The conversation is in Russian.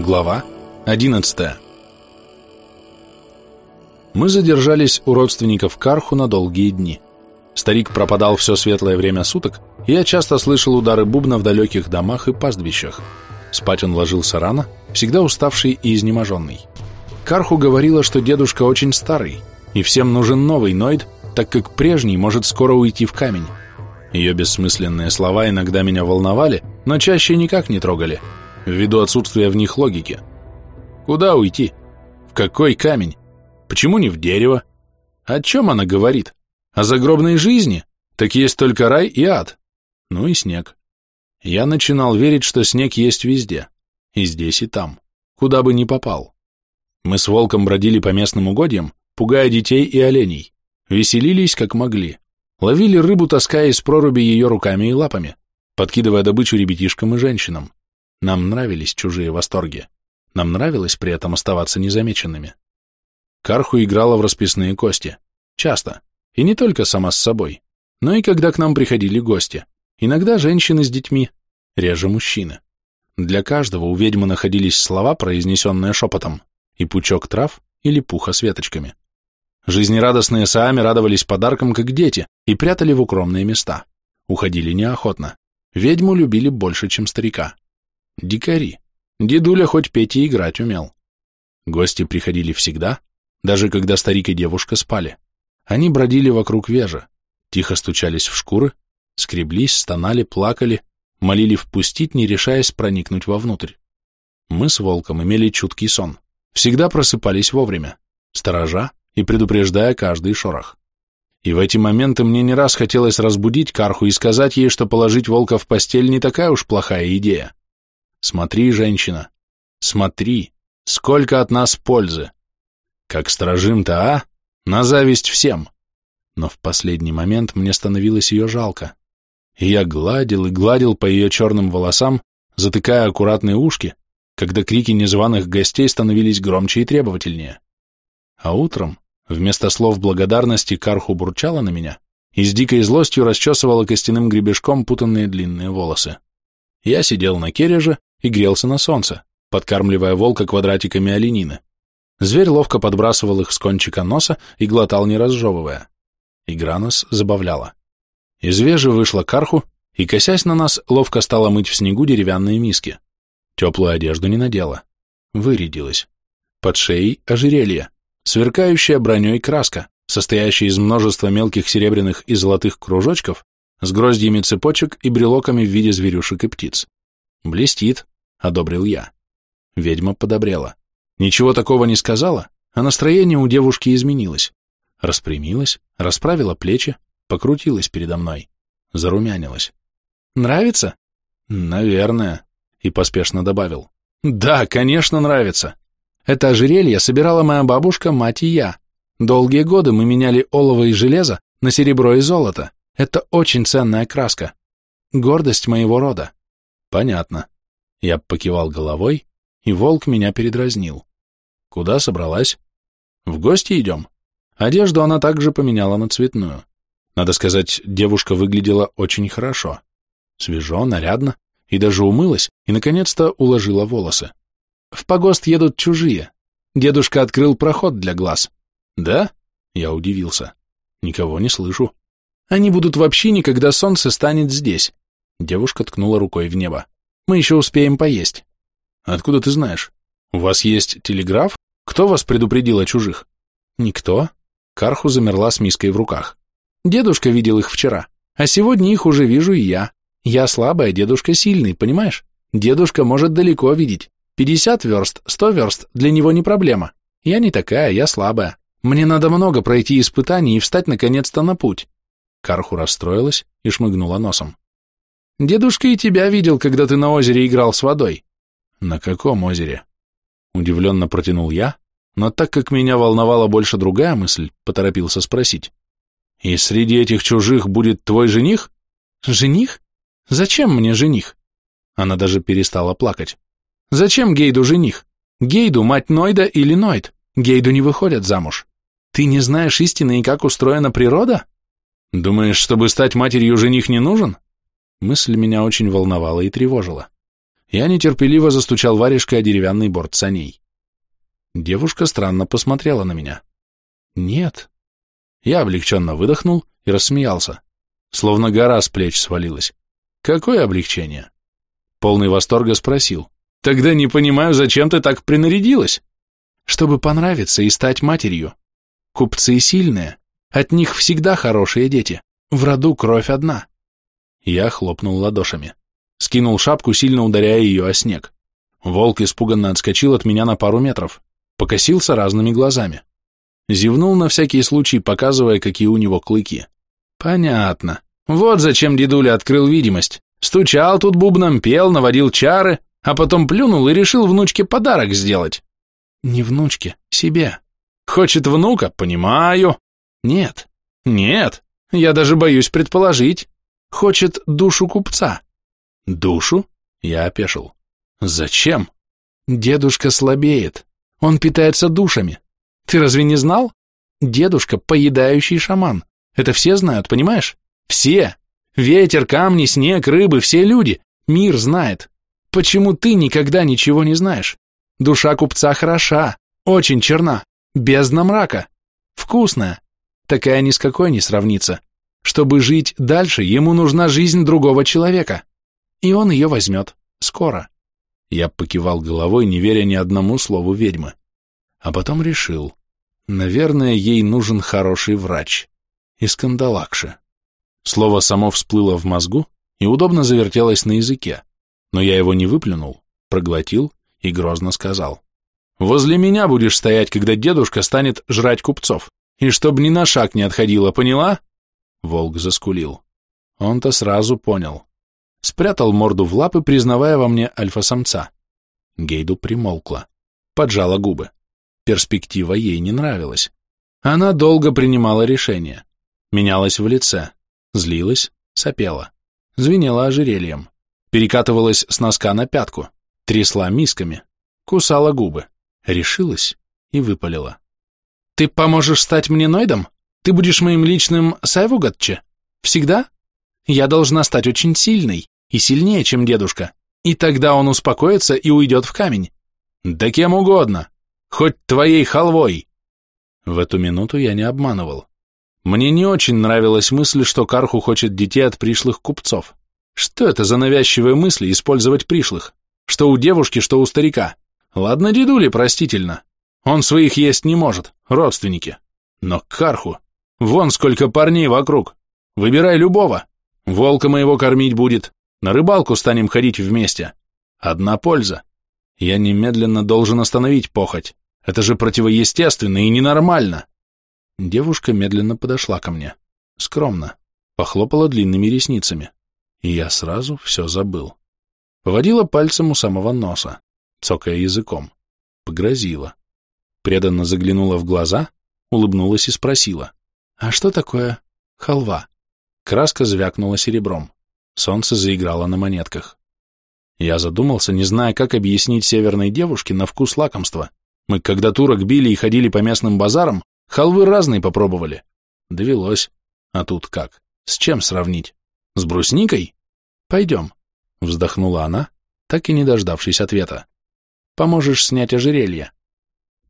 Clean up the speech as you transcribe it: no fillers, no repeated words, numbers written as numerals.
Глава 11. Мы задержались у родственников Карху на долгие дни. Старик пропадал все светлое время суток, и я часто слышал удары бубна в далеких домах и пастбищах. Спать он ложился рано, всегда уставший и изнеможенный. Карху говорила, что дедушка очень старый, и всем нужен новый Нойд, так как прежний может скоро уйти в камень. Ее бессмысленные слова иногда меня волновали, но чаще никак не трогали, ввиду отсутствия в них логики. Куда уйти? В какой камень? Почему не в дерево? О чем она говорит? О загробной жизни? Так есть только рай и ад. Ну и снег. Я начинал верить, что снег есть везде. И здесь, и там. Куда бы ни попал. Мы с волком бродили по местным угодьям, пугая детей и оленей. Веселились, как могли. Ловили рыбу, таская из проруби ее руками и лапами, подкидывая добычу ребятишкам и женщинам. Нам нравились чужие восторги. Нам нравилось при этом оставаться незамеченными. Карху играла в расписные кости. Часто. И не только сама с собой, но и когда к нам приходили гости. Иногда женщины с детьми, реже мужчины. Для каждого у ведьмы находились слова, произнесенные шепотом, и пучок трав или пуха с веточками. Жизнерадостные Саами радовались подаркам, как дети, и прятали в укромные места. Уходили неохотно. Ведьму любили больше, чем старика. Дикари. Дедуля хоть петь и играть умел. Гости приходили всегда, даже когда старик и девушка спали. Они бродили вокруг вежи, тихо стучались в шкуры, скреблись, стонали, плакали, молили впустить, не решаясь проникнуть вовнутрь. Мы с волком имели чуткий сон, всегда просыпались вовремя, сторожа и предупреждая каждый шорох. И в эти моменты мне не раз хотелось разбудить Карху и сказать ей, что положить волка в постель не такая уж плохая идея. Смотри, женщина, смотри, сколько от нас пользы. Как сторожим-то, а? На зависть всем. Но в последний момент мне становилось ее жалко. И я гладил и гладил по ее черным волосам, затыкая аккуратные ушки, когда крики незваных гостей становились громче и требовательнее. А утром, вместо слов благодарности, Карху бурчала на меня и с дикой злостью расчесывала костяным гребешком путанные длинные волосы. Я сидел на кереже и грелся на солнце, подкармливая волка квадратиками оленины. Зверь ловко подбрасывал их с кончика носа и глотал, не разжевывая. Игра нас забавляла. Из вежи вышла Карху и, косясь на нас, ловко стала мыть в снегу деревянные миски. Теплую одежду не надела. Вырядилась. Под шеей ожерелье, сверкающая броней краска, состоящая из множества мелких серебряных и золотых кружочков с гроздьями цепочек и брелоками в виде зверюшек и птиц. «Блестит», — одобрил я. Ведьма подобрела. Ничего такого не сказала, а настроение у девушки изменилось. Распрямилась, расправила плечи, покрутилась передо мной, зарумянилась. «Нравится?» «Наверное», — и поспешно добавил. «Да, конечно, нравится. Это ожерелье собирала моя бабушка, мать и я. Долгие годы мы меняли олово и железо на серебро и золото. Это очень ценная краска. Гордость моего рода». «Понятно». Я покивал головой, и волк меня передразнил. «Куда собралась?» «В гости идем». Одежду она также поменяла на цветную. Надо сказать, девушка выглядела очень хорошо. Свежо, нарядно, и даже умылась, и, наконец-то, уложила волосы. «В погост едут чужие. Дедушка открыл проход для глаз». «Да?» — я удивился. «Никого не слышу». «Они будут в общине, когда солнце станет здесь». Девушка ткнула рукой в небо. «Мы еще успеем поесть». «Откуда ты знаешь? У вас есть телеграф? Кто вас предупредил о чужих?» «Никто». Карху замерла с миской в руках. «Дедушка видел их вчера, а сегодня их уже вижу и я. Я слабая, дедушка сильный, понимаешь? Дедушка может далеко видеть. 50 верст, 100 верст для него не проблема. Я не такая, я слабая. Мне надо много пройти испытаний и встать наконец-то на путь». Карху расстроилась и шмыгнула носом. «Дедушка и тебя видел, когда ты на озере играл с водой». «На каком озере?» Удивленно протянул я, но так как меня волновала больше другая мысль, поторопился спросить. «И среди этих чужих будет твой жених?» «Жених? Зачем мне жених?» Она даже перестала плакать. «Зачем Гейду жених? Гейду мать Нойда или Нойд? Гейду не выходят замуж. Ты не знаешь истины и как устроена природа?» «Думаешь, чтобы стать матерью, жених не нужен?» Мысль меня очень волновала и тревожила. Я нетерпеливо застучал варежкой о деревянный борт саней. Девушка странно посмотрела на меня. Нет. Я облегченно выдохнул и рассмеялся. Словно гора с плеч свалилась. Какое облегчение? Полный восторга спросил. Тогда не понимаю, зачем ты так принарядилась? Чтобы понравиться и стать матерью. Купцы сильные, от них всегда хорошие дети. В роду кровь одна. Я хлопнул ладошами. Скинул шапку, сильно ударяя ее о снег. Волк испуганно отскочил от меня на пару метров. Покосился разными глазами. Зевнул на всякий случай, показывая, какие у него клыки. Понятно. Вот зачем дедуля открыл видимость. Стучал тут бубном, пел, наводил чары, а потом плюнул и решил внучке подарок сделать. Не внучке, себе. Хочет внука? Понимаю. Нет. Нет. Я даже боюсь предположить. Хочет душу купца. Душу? Я опешил. Зачем? Дедушка слабеет. Он питается душами. Ты разве не знал? Дедушка – поедающий шаман. Это все знают, понимаешь? Все. Ветер, камни, снег, рыбы, все люди. Мир знает. Почему ты никогда ничего не знаешь? Душа купца хороша, очень черна, бездна мрака. Вкусная. Такая ни с какой не сравнится. Чтобы жить дальше, ему нужна жизнь другого человека. И он ее возьмет. Скоро. Я покивал головой, не веря ни одному слову ведьмы. А потом решил. Наверное, ей нужен хороший врач. Из кандалакши. Слово само всплыло в мозгу и удобно завертелось на языке. Но я его не выплюнул, проглотил и грозно сказал. Возле меня будешь стоять, когда дедушка станет жрать купцов. И чтоб ни на шаг не отходила, поняла? Волк заскулил. Он-то сразу понял. Спрятал морду в лапы, признавая во мне альфа-самца. Гейду примолкла. Поджала губы. Перспектива ей не нравилась. Она долго принимала решение. Менялась в лице. Злилась, сопела. Звенела ожерельем. Перекатывалась с носка на пятку. Трясла мисками. Кусала губы. Решилась и выпалила. «Ты поможешь стать мне Нойдом? Ты будешь моим личным Сайвугатче? Всегда? Я должна стать очень сильной и сильнее, чем дедушка. И тогда он успокоится и уйдет в камень. Да кем угодно. Хоть твоей халвой». В эту минуту я не обманывал. Мне не очень нравилась мысль, что Карху хочет детей от пришлых купцов. Что это за навязчивые мысли использовать пришлых? Что у девушки, что у старика. Ладно, дедуле простительно. Он своих есть не может, родственники. Но Карху, вон сколько парней вокруг. Выбирай любого. Волка моего кормить будет. На рыбалку станем ходить вместе. Одна польза. Я немедленно должен остановить похоть. Это же противоестественно и ненормально. Девушка медленно подошла ко мне. Скромно. Похлопала длинными ресницами. И я сразу все забыл. Поводила пальцем у самого носа, цокая языком. Погрозила. Преданно заглянула в глаза, улыбнулась и спросила. «А что такое халва?» Краска звякнула серебром. Солнце заиграло на монетках. Я задумался, не зная, как объяснить северной девушке на вкус лакомства. Мы, когда турок били и ходили по местным базарам, халвы разные попробовали. Довелось. А тут как? С чем сравнить? С брусникой? Пойдем. Вздохнула она, так и не дождавшись ответа. Поможешь снять ожерелье.